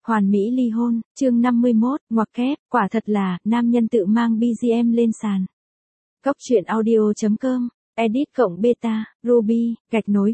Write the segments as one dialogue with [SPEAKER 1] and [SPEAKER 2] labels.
[SPEAKER 1] Hoàn mỹ ly hôn, chương 51, ngoặc kép, quả thật là, nam nhân tự mang BGM lên sàn. Góc truyện audio.com, edit cộng beta, Ruby, gạch nối.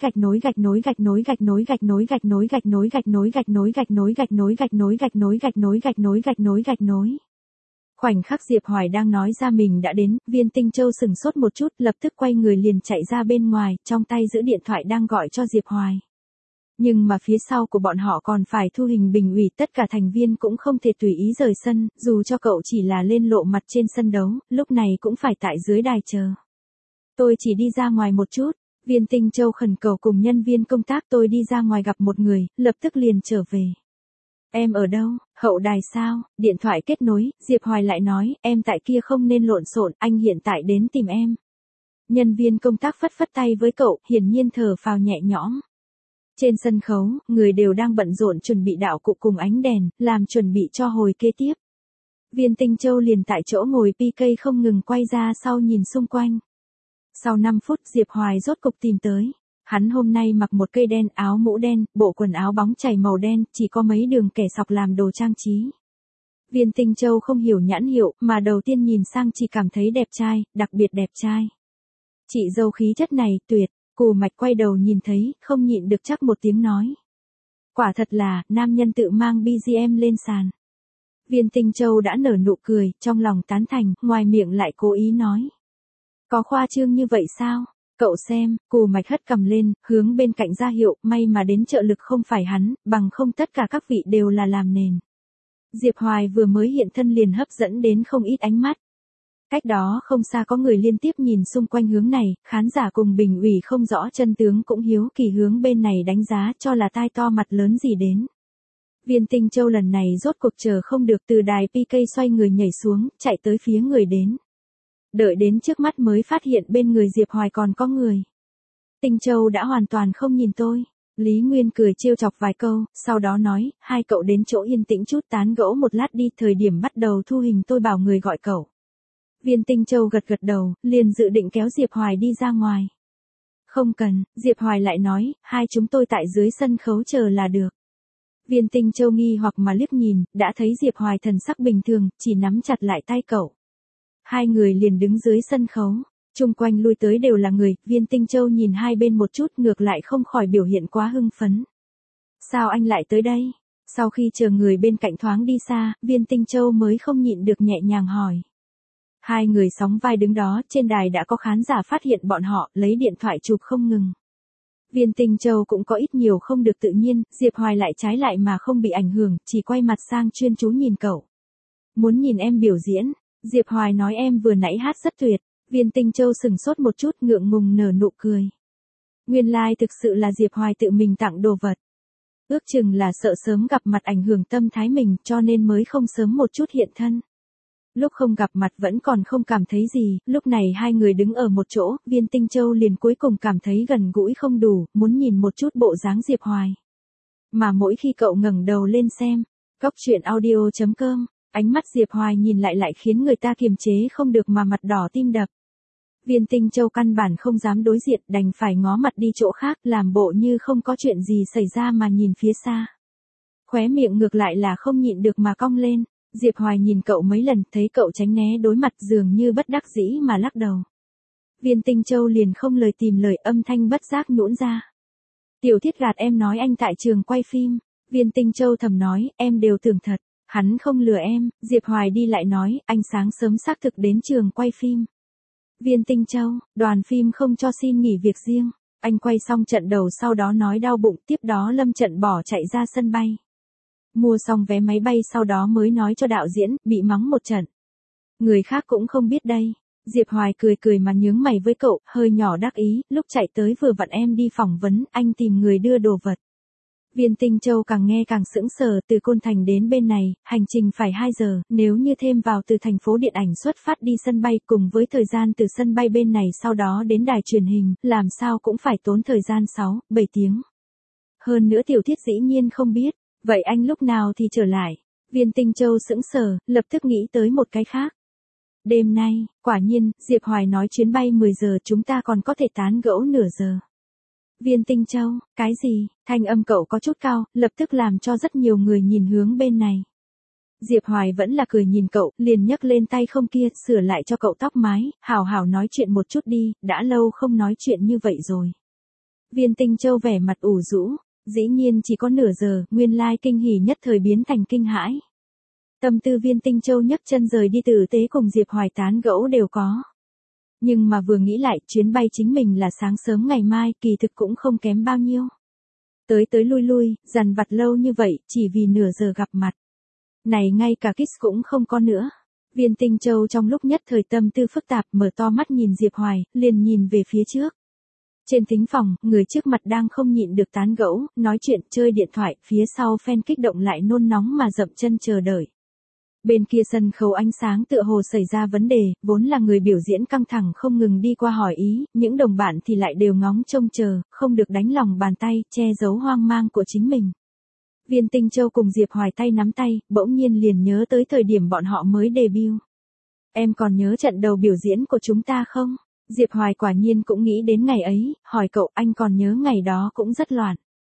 [SPEAKER 1] Khoảnh khắc Diệp Hoài đang nói ra mình đã đến, Viên Tinh Châu sừng sốt một chút, lập tức quay người liền chạy ra bên ngoài, trong tay giữ điện thoại đang gọi cho Diệp Hoài. Nhưng mà phía sau của bọn họ còn phải thu hình bình ủy, tất cả thành viên cũng không thể tùy ý rời sân, dù cho cậu chỉ là lên lộ mặt trên sân đấu, lúc này cũng phải tại dưới đài chờ. Tôi chỉ đi ra ngoài một chút, Viên Tinh Châu khẩn cầu cùng nhân viên công tác, tôi đi ra ngoài gặp một người, lập tức liền trở về. Em ở đâu? Hậu đài sao? Điện thoại kết nối, Diệp Hoài lại nói, em tại kia không nên lộn xộn, anh hiện tại đến tìm em. Nhân viên công tác phất phất tay với cậu, hiển nhiên thở phào nhẹ nhõm. Trên sân khấu, người đều đang bận rộn chuẩn bị đạo cụ cùng ánh đèn, làm chuẩn bị cho hồi kế tiếp. Viên Tinh Châu liền tại chỗ ngồi PK không ngừng quay ra sau nhìn xung quanh. Sau 5 phút Diệp Hoài rốt cục tìm tới. Hắn hôm nay mặc một cây đen, áo mũ đen, bộ quần áo bóng chảy màu đen, chỉ có mấy đường kẻ sọc làm đồ trang trí. Viên Tinh Châu không hiểu nhãn hiệu, mà đầu tiên nhìn sang chỉ cảm thấy đẹp trai, đặc biệt đẹp trai. Chị dâu khí chất này, tuyệt. Cù Mạch quay đầu nhìn thấy, không nhịn được chắc một tiếng nói. Quả thật là, nam nhân tự mang BGM lên sàn. Viên Tinh Châu đã nở nụ cười, trong lòng tán thành, ngoài miệng lại cố ý nói. Có khoa trương như vậy sao? Cậu xem, Cù Mạch hất cầm lên, hướng bên cạnh ra hiệu, may mà đến trợ lực không phải hắn, bằng không tất cả các vị đều là làm nền. Diệp Hoài vừa mới hiện thân liền hấp dẫn đến không ít ánh mắt. Cách đó không xa có người liên tiếp nhìn xung quanh hướng này, khán giả cùng bình ủy không rõ chân tướng cũng hiếu kỳ hướng bên này đánh giá cho là tai to mặt lớn gì đến. Viên Tinh Châu lần này rốt cuộc chờ không được, từ đài PK xoay người nhảy xuống, chạy tới phía người đến. Đợi đến trước mắt mới phát hiện bên người Diệp Hoài còn có người. Tinh Châu đã hoàn toàn không nhìn tôi. Lý Nguyên cười trêu chọc vài câu, sau đó nói, hai cậu đến chỗ yên tĩnh chút tán gẫu một lát đi, thời điểm bắt đầu thu hình tôi bảo người gọi cậu. Viên Tinh Châu gật gật đầu, liền dự định kéo Diệp Hoài đi ra ngoài. Không cần, Diệp Hoài lại nói, hai chúng tôi tại dưới sân khấu chờ là được. Viên Tinh Châu nghi hoặc mà liếc nhìn, đã thấy Diệp Hoài thần sắc bình thường, chỉ nắm chặt lại tay cậu. Hai người liền đứng dưới sân khấu, chung quanh lui tới đều là người, Viên Tinh Châu nhìn hai bên một chút ngược lại không khỏi biểu hiện quá hưng phấn. Sao anh lại tới đây? Sau khi chờ người bên cạnh thoáng đi xa, Viên Tinh Châu mới không nhịn được nhẹ nhàng hỏi. Hai người sóng vai đứng đó, trên đài đã có khán giả phát hiện bọn họ, lấy điện thoại chụp không ngừng. Viên Tinh Châu cũng có ít nhiều không được tự nhiên, Diệp Hoài lại trái lại mà không bị ảnh hưởng, chỉ quay mặt sang chuyên chú nhìn cậu. Muốn nhìn em biểu diễn, Diệp Hoài nói em vừa nãy hát rất tuyệt, Viên Tinh Châu sừng sốt một chút ngượng ngùng nở nụ cười. Nguyên lai thực sự là Diệp Hoài tự mình tặng đồ vật. Ước chừng là sợ sớm gặp mặt ảnh hưởng tâm thái mình cho nên mới không sớm một chút hiện thân. Lúc không gặp mặt vẫn còn không cảm thấy gì, lúc này hai người đứng ở một chỗ, Viên Tinh Châu liền cuối cùng cảm thấy gần gũi không đủ, muốn nhìn một chút bộ dáng Diệp Hoài. Mà mỗi khi cậu ngẩng đầu lên xem, góc truyện audio.com, ánh mắt Diệp Hoài nhìn lại khiến người ta kiềm chế không được mà mặt đỏ tim đập. Viên Tinh Châu căn bản không dám đối diện, đành phải ngó mặt đi chỗ khác, làm bộ như không có chuyện gì xảy ra mà nhìn phía xa. Khóe miệng ngược lại là không nhịn được mà cong lên. Diệp Hoài nhìn cậu mấy lần, thấy cậu tránh né đối mặt dường như bất đắc dĩ mà lắc đầu. Viên Tinh Châu liền không lời tìm lời, âm thanh bất giác nhũn ra. Tiểu Thiết gạt em nói anh tại trường quay phim. Viên Tinh Châu thầm nói, em đều tưởng thật, hắn không lừa em. Diệp Hoài đi lại nói, anh sáng sớm xác thực đến trường quay phim. Viên Tinh Châu, đoàn phim không cho xin nghỉ việc riêng. Anh quay xong trận đầu sau đó nói đau bụng, tiếp đó lâm trận bỏ chạy ra sân bay. Mua xong vé máy bay sau đó mới nói cho đạo diễn, bị mắng một trận. Người khác cũng không biết đây. Diệp Hoài cười mà nhướng mày với cậu, hơi nhỏ đắc ý, lúc chạy tới vừa vặn em đi phỏng vấn, anh tìm người đưa đồ vật. Viên Tinh Châu càng nghe càng sững sờ, từ Côn Thành đến bên này, hành trình phải 2 giờ, nếu như thêm vào từ thành phố điện ảnh xuất phát đi sân bay cùng với thời gian từ sân bay bên này sau đó đến đài truyền hình, làm sao cũng phải tốn thời gian 6-7 tiếng. Hơn nữa Tiểu Thiết dĩ nhiên không biết. Vậy anh lúc nào thì trở lại? Viên Tinh Châu sững sờ, lập tức nghĩ tới một cái khác. Đêm nay, quả nhiên, Diệp Hoài nói chuyến bay 10 giờ chúng ta còn có thể tán gẫu nửa giờ. Viên Tinh Châu, cái gì? Thanh âm cậu có chút cao, lập tức làm cho rất nhiều người nhìn hướng bên này. Diệp Hoài vẫn là cười nhìn cậu, liền nhấc lên tay không kia, sửa lại cho cậu tóc mái, hảo hảo nói chuyện một chút đi, đã lâu không nói chuyện như vậy rồi. Viên Tinh Châu vẻ mặt ủ rũ, dĩ nhiên chỉ có nửa giờ, nguyên lai kinh hỉ nhất thời biến thành kinh hãi. Tâm tư Viên Tinh Châu nhấc chân rời đi tử tế cùng Diệp Hoài tán gẫu đều có. Nhưng mà vừa nghĩ lại, chuyến bay chính mình là sáng sớm ngày mai, kỳ thực cũng không kém bao nhiêu. Tới tới lui lui, dằn vặt lâu như vậy, chỉ vì nửa giờ gặp mặt. Này ngay cả kiss cũng không có nữa. Viên Tinh Châu trong lúc nhất thời tâm tư phức tạp mở to mắt nhìn Diệp Hoài, liền nhìn về phía trước. Trên thính phòng, người trước mặt đang không nhịn được tán gẫu, nói chuyện, chơi điện thoại, phía sau fan kích động lại nôn nóng mà dậm chân chờ đợi. Bên kia sân khấu ánh sáng tựa hồ xảy ra vấn đề, vốn là người biểu diễn căng thẳng không ngừng đi qua hỏi ý, những đồng bạn thì lại đều ngóng trông chờ, không được đánh lòng bàn tay, che giấu hoang mang của chính mình. Viên Tinh Châu cùng Diệp Hoài tay nắm tay, bỗng nhiên liền nhớ tới thời điểm bọn họ mới debut. Em còn nhớ trận đầu biểu diễn của chúng ta không? Diệp Hoài quả nhiên cũng nghĩ đến ngày ấy, hỏi cậu anh còn nhớ ngày đó cũng rất loạn.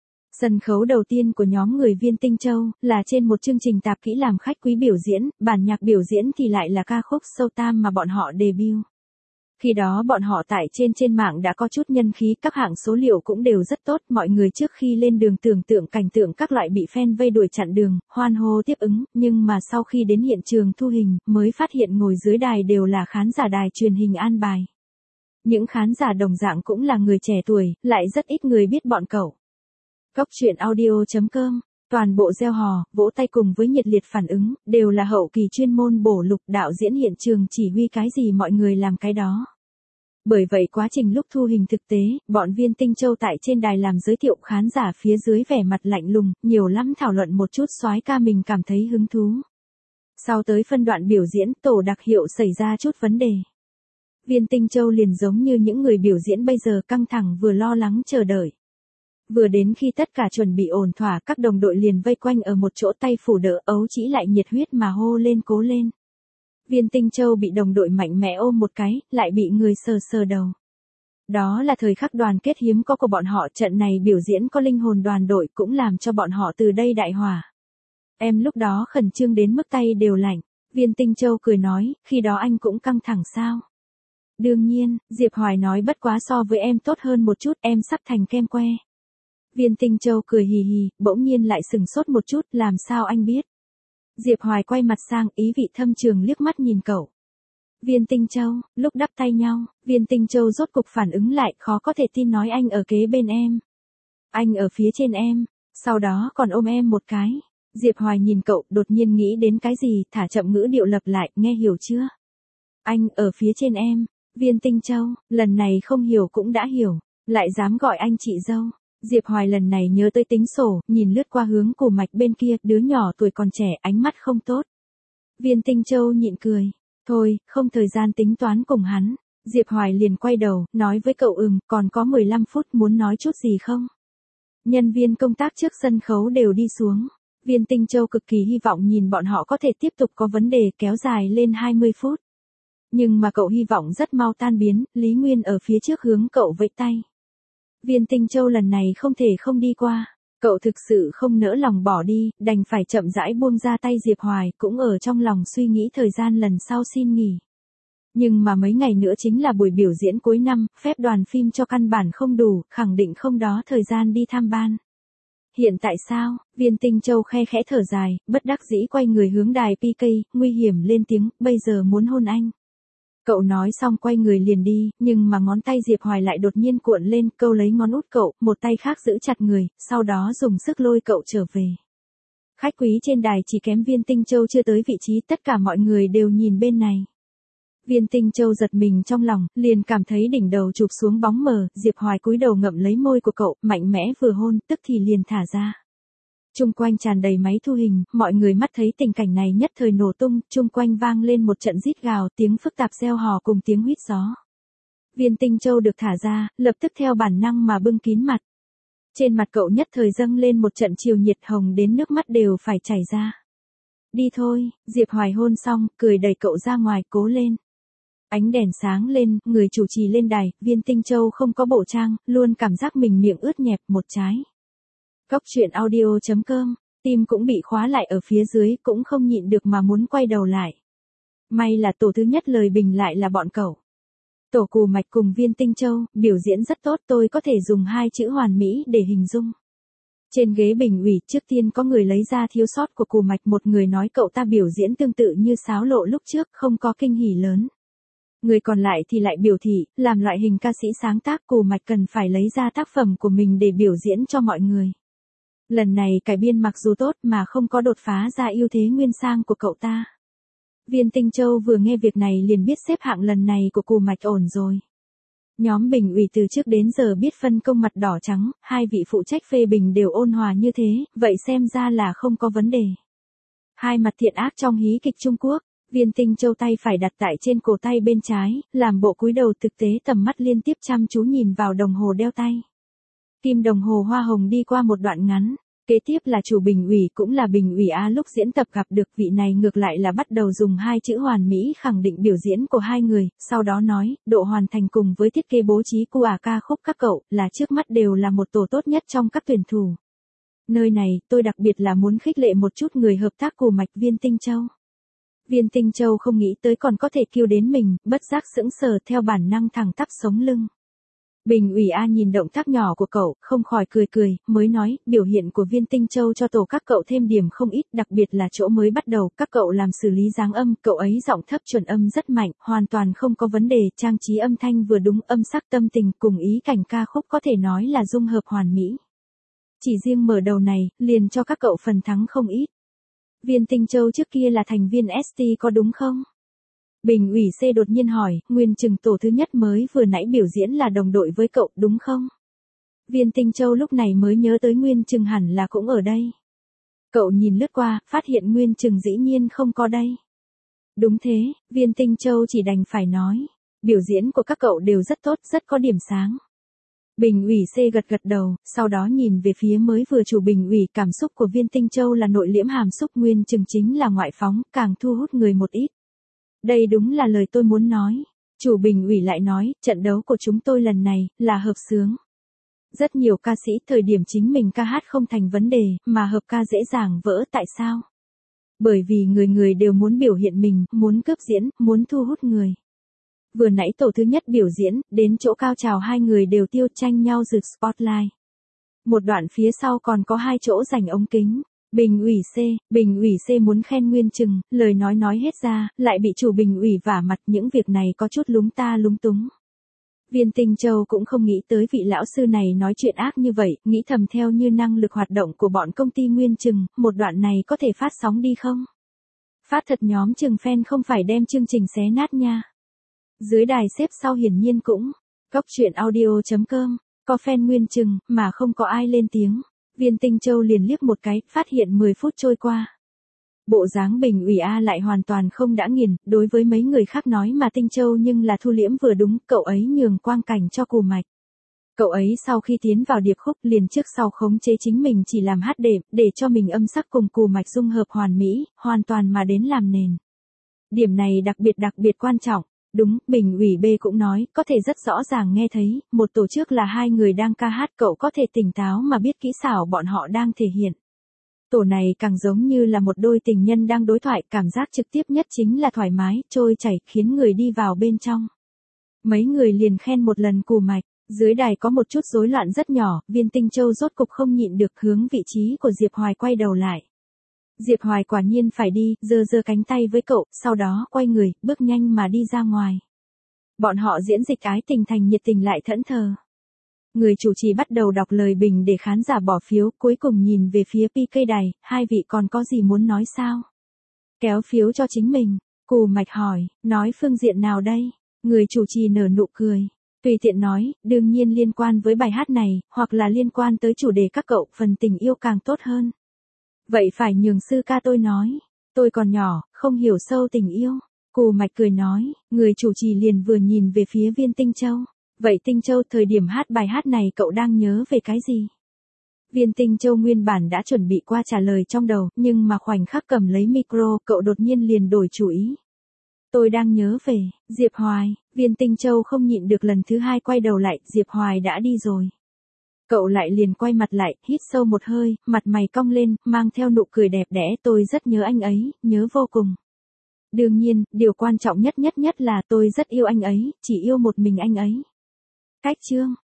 [SPEAKER 1] Sân khấu đầu tiên của nhóm người Viên Tinh Châu, là trên một chương trình tạp kỹ làm khách quý biểu diễn, bản nhạc biểu diễn thì lại là ca khúc Sâu Tam mà bọn họ debut. Khi đó bọn họ tải trên mạng đã có chút nhân khí, các hạng số liệu cũng đều rất tốt, mọi người trước khi lên đường tưởng tượng cảnh tượng các loại bị fan vây đuổi chặn đường, hoan hô tiếp ứng, nhưng mà sau khi đến hiện trường thu hình, mới phát hiện ngồi dưới đài đều là khán giả đài truyền hình an bài. Những khán giả đồng dạng cũng là người trẻ tuổi, lại rất ít người biết bọn cậu. Cốc truyện audio.com, toàn bộ reo hò, vỗ tay cùng với nhiệt liệt phản ứng, đều là hậu kỳ chuyên môn bổ lục, đạo diễn hiện trường chỉ huy cái gì mọi người làm cái đó. Bởi vậy quá trình lúc thu hình thực tế, bọn Viên Tinh Châu tại trên đài làm giới thiệu, khán giả phía dưới vẻ mặt lạnh lùng, nhiều lắm thảo luận một chút soái ca mình cảm thấy hứng thú. Sau tới phân đoạn biểu diễn, tổ đặc hiệu xảy ra chút vấn đề. Viên Tinh Châu liền giống như những người biểu diễn bây giờ, căng thẳng vừa lo lắng chờ đợi. Vừa đến khi tất cả chuẩn bị ổn thỏa, các đồng đội liền vây quanh ở một chỗ, tay phủ đỡ, ấu chỉ lại nhiệt huyết mà hô lên cố lên. Viên Tinh Châu bị đồng đội mạnh mẽ ôm một cái, lại bị người sờ sờ đầu. Đó là thời khắc đoàn kết hiếm có của bọn họ, trận này biểu diễn có linh hồn đoàn đội cũng làm cho bọn họ từ đây đại hỏa. Em lúc đó khẩn trương đến mức tay đều lạnh. Viên Tinh Châu cười nói, khi đó anh cũng căng thẳng sao? Đương nhiên, Diệp Hoài nói, bất quá so với em tốt hơn một chút, em sắp thành kem que. Viên Tinh Châu cười hì hì, bỗng nhiên lại sừng sốt một chút, làm sao anh biết? Diệp Hoài quay mặt sang, ý vị thâm trường liếc mắt nhìn cậu. Viên Tinh Châu, lúc đắp tay nhau, Viên Tinh Châu rốt cục phản ứng lại, khó có thể tin nói, anh ở kế bên em. Anh ở phía trên em, sau đó còn ôm em một cái. Diệp Hoài nhìn cậu, đột nhiên nghĩ đến cái gì, thả chậm ngữ điệu lặp lại, nghe hiểu chưa? Anh ở phía trên em. Viên Tinh Châu, lần này không hiểu cũng đã hiểu, lại dám gọi anh chị dâu. Diệp Hoài lần này nhớ tới tính sổ, nhìn lướt qua hướng Cổ Mạch bên kia, đứa nhỏ tuổi còn trẻ, ánh mắt không tốt. Viên Tinh Châu nhịn cười, thôi, không thời gian tính toán cùng hắn. Diệp Hoài liền quay đầu, nói với cậu, còn có 15 phút, muốn nói chút gì không? Nhân viên công tác trước sân khấu đều đi xuống. Viên Tinh Châu cực kỳ hy vọng nhìn bọn họ có thể tiếp tục có vấn đề kéo dài lên 20 phút. Nhưng mà cậu hy vọng rất mau tan biến, Lý Nguyên ở phía trước hướng cậu vẫy tay. Viên Tinh Châu lần này không thể không đi qua, cậu thực sự không nỡ lòng bỏ đi, đành phải chậm rãi buông ra tay Diệp Hoài, cũng ở trong lòng suy nghĩ thời gian lần sau xin nghỉ. Nhưng mà mấy ngày nữa chính là buổi biểu diễn cuối năm, phép đoàn phim cho căn bản không đủ, khẳng định không đó thời gian đi tham ban. Hiện tại sao? Viên Tinh Châu khe khẽ thở dài, bất đắc dĩ quay người hướng đài PK, nguy hiểm lên tiếng, bây giờ muốn hôn anh. Cậu nói xong quay người liền đi, nhưng mà ngón tay Diệp Hoài lại đột nhiên cuộn lên, câu lấy ngón út cậu, một tay khác giữ chặt người, sau đó dùng sức lôi cậu trở về. Khách quý trên đài chỉ kém Viên Tinh Châu chưa tới vị trí, tất cả mọi người đều nhìn bên này. Viên Tinh Châu giật mình trong lòng, liền cảm thấy đỉnh đầu chụp xuống bóng mờ, Diệp Hoài cúi đầu ngậm lấy môi của cậu, mạnh mẽ vừa hôn, tức thì liền thả ra. Chung quanh tràn đầy máy thu hình, mọi người mắt thấy tình cảnh này nhất thời nổ tung, chung quanh vang lên một trận rít gào, tiếng phức tạp reo hò cùng tiếng huýt gió. Viên Tinh Châu được thả ra, lập tức theo bản năng mà bưng kín mặt. Trên mặt cậu nhất thời dâng lên một trận chiều nhiệt, hồng đến nước mắt đều phải chảy ra. Đi thôi, Diệp Hoài hôn xong, cười đẩy cậu ra ngoài, cố lên. Ánh đèn sáng lên, người chủ trì lên đài, Viên Tinh Châu không có bộ trang, luôn cảm giác mình miệng ướt nhẹp một trái. Cóc truyện audio.com, tim cũng bị khóa lại ở phía dưới, cũng không nhịn được mà muốn quay đầu lại. May là tổ thứ nhất lời bình lại là bọn cậu. Tổ Cù Mạch cùng Viên Tinh Châu, biểu diễn rất tốt, tôi có thể dùng 2 chữ hoàn mỹ để hình dung. Trên ghế bình ủy, trước tiên có người lấy ra thiếu sót của Cù Mạch, một người nói cậu ta biểu diễn tương tự như Sáo Lộ lúc trước, không có kinh hỉ lớn. Người còn lại thì lại biểu thị, làm loại hình ca sĩ sáng tác, Cù Mạch cần phải lấy ra tác phẩm của mình để biểu diễn cho mọi người. Lần này cải biên mặc dù tốt mà không có đột phá ra ưu thế nguyên sang của cậu ta. Viên Tinh Châu vừa nghe việc này liền biết xếp hạng lần này của Cù Mạch ổn rồi. Nhóm bình ủy từ trước đến giờ biết phân công mặt đỏ trắng, 2 vị phụ trách phê bình đều ôn hòa như thế, vậy xem ra là không có vấn đề. Hai mặt thiện ác trong hí kịch Trung Quốc, Viên Tinh Châu tay phải đặt tại trên cổ tay bên trái, làm bộ cúi đầu, thực tế tầm mắt liên tiếp chăm chú nhìn vào đồng hồ đeo tay. Kim đồng hồ hoa hồng đi qua một đoạn ngắn. Kế tiếp là chủ bình ủy cũng là bình ủy A, lúc diễn tập gặp được vị này ngược lại là bắt đầu dùng 2 chữ hoàn mỹ khẳng định biểu diễn của hai người, sau đó nói, độ hoàn thành cùng với thiết kế bố trí của ca khúc các cậu là trước mắt đều là một tổ tốt nhất trong các tuyển thủ. Nơi này, tôi đặc biệt là muốn khích lệ một chút người hợp tác Cù Mạch, Viên Tinh Châu. Viên Tinh Châu không nghĩ tới còn có thể kêu đến mình, bất giác sững sờ, theo bản năng thẳng tắp sống lưng. Bình ủy A nhìn động tác nhỏ của cậu, không khỏi cười, mới nói, biểu hiện của Viên Tinh Châu cho tổ các cậu thêm điểm không ít, đặc biệt là chỗ mới bắt đầu, các cậu làm xử lý dáng âm, cậu ấy giọng thấp chuẩn âm rất mạnh, hoàn toàn không có vấn đề, trang trí âm thanh vừa đúng, âm sắc tâm tình cùng ý cảnh ca khúc có thể nói là dung hợp hoàn mỹ. Chỉ riêng mở đầu này, liền cho các cậu phần thắng không ít. Viên Tinh Châu trước kia là thành viên ST có đúng không? Bình ủy C đột nhiên hỏi, Nguyên Trừng tổ thứ nhất mới vừa nãy biểu diễn là đồng đội với cậu, đúng không? Viên Tinh Châu lúc này mới nhớ tới Nguyên Trừng hẳn là cũng ở đây. Cậu nhìn lướt qua, phát hiện Nguyên Trừng dĩ nhiên không có đây. Đúng thế, Viên Tinh Châu chỉ đành phải nói, biểu diễn của các cậu đều rất tốt, rất có điểm sáng. Bình ủy C gật đầu, sau đó nhìn về phía mới vừa chủ bình ủy, cảm xúc của Viên Tinh Châu là nội liễm hàm xúc, Nguyên Trừng chính là ngoại phóng, càng thu hút người một ít. Đây đúng là lời tôi muốn nói. Chủ bình ủy lại nói, trận đấu của chúng tôi lần này là hợp xướng. Rất nhiều ca sĩ thời điểm chính mình ca hát không thành vấn đề, mà hợp ca dễ dàng vỡ, tại sao? Bởi vì người đều muốn biểu hiện mình, muốn cướp diễn, muốn thu hút người. Vừa nãy tổ thứ nhất biểu diễn, đến chỗ cao trào hai người đều tiêu tranh nhau rực spotlight. Một đoạn phía sau còn có 2 chỗ dành ống kính. Bình ủy C muốn khen Nguyên Trừng, lời nói hết ra, lại bị chủ bình ủy vả mặt, những việc này có chút lúng ta lúng túng. Viên Tinh Châu cũng không nghĩ tới vị lão sư này nói chuyện ác như vậy, nghĩ thầm theo như năng lực hoạt động của bọn công ty Nguyên Trừng, một đoạn này có thể phát sóng đi không? Phát thật nhóm Trừng fan không phải đem chương trình xé nát nha. Dưới đài xếp sau hiển nhiên cũng, cóc truyện audio.com, có fan Nguyên Trừng, mà không có ai lên tiếng. Viên Tinh Châu liền liếc một cái, phát hiện 10 phút trôi qua. Bộ dáng bình ủy A lại hoàn toàn không đã nghiền, đối với mấy người khác nói mà Tinh Châu nhưng là thu liễm vừa đúng, cậu ấy nhường quang cảnh cho Cù Mạch. Cậu ấy sau khi tiến vào điệp khúc liền trước sau khống chế chính mình chỉ làm hát đệm, để cho mình âm sắc cùng Cù Mạch dung hợp hoàn mỹ, hoàn toàn mà đến làm nền. Điểm này đặc biệt quan trọng. Đúng, bình ủy B cũng nói, có thể rất rõ ràng nghe thấy, một tổ chức là 2 người đang ca hát, cậu có thể tỉnh táo mà biết kỹ xảo bọn họ đang thể hiện. Tổ này càng giống như là một đôi tình nhân đang đối thoại, cảm giác trực tiếp nhất chính là thoải mái, trôi chảy, khiến người đi vào bên trong. Mấy người liền khen một lần Cù Mạch, dưới đài có một chút rối loạn rất nhỏ, Viên Tinh Châu rốt cục không nhịn được hướng vị trí của Diệp Hoài quay đầu lại. Diệp Hoài quả nhiên phải đi, giơ cánh tay với cậu, sau đó quay người, bước nhanh mà đi ra ngoài. Bọn họ diễn dịch ái tình thành nhiệt tình lại thẫn thờ. Người chủ trì bắt đầu đọc lời bình để khán giả bỏ phiếu, cuối cùng nhìn về phía PK đài, 2 vị còn có gì muốn nói sao? Kéo phiếu cho chính mình, Cù Mạch hỏi, nói phương diện nào đây? Người chủ trì nở nụ cười. Tùy tiện nói, đương nhiên liên quan với bài hát này, hoặc là liên quan tới chủ đề các cậu, phần tình yêu càng tốt hơn. Vậy phải nhường sư ca tôi nói. Tôi còn nhỏ, không hiểu sâu tình yêu. Cù Mạch cười nói, người chủ trì liền vừa nhìn về phía Viên Tinh Châu. Vậy Tinh Châu, thời điểm hát bài hát này cậu đang nhớ về cái gì? Viên Tinh Châu nguyên bản đã chuẩn bị qua trả lời trong đầu, nhưng mà khoảnh khắc cầm lấy micro, cậu đột nhiên liền đổi chủ ý. Tôi đang nhớ về, Diệp Hoài, Viên Tinh Châu không nhịn được lần thứ hai quay đầu lại, Diệp Hoài đã đi rồi. Cậu lại liền quay mặt lại, hít sâu một hơi, mặt mày cong lên, mang theo nụ cười đẹp đẽ, tôi rất nhớ anh ấy, nhớ vô cùng. Đương nhiên, điều quan trọng nhất là tôi rất yêu anh ấy, chỉ yêu một mình anh ấy. Cách chương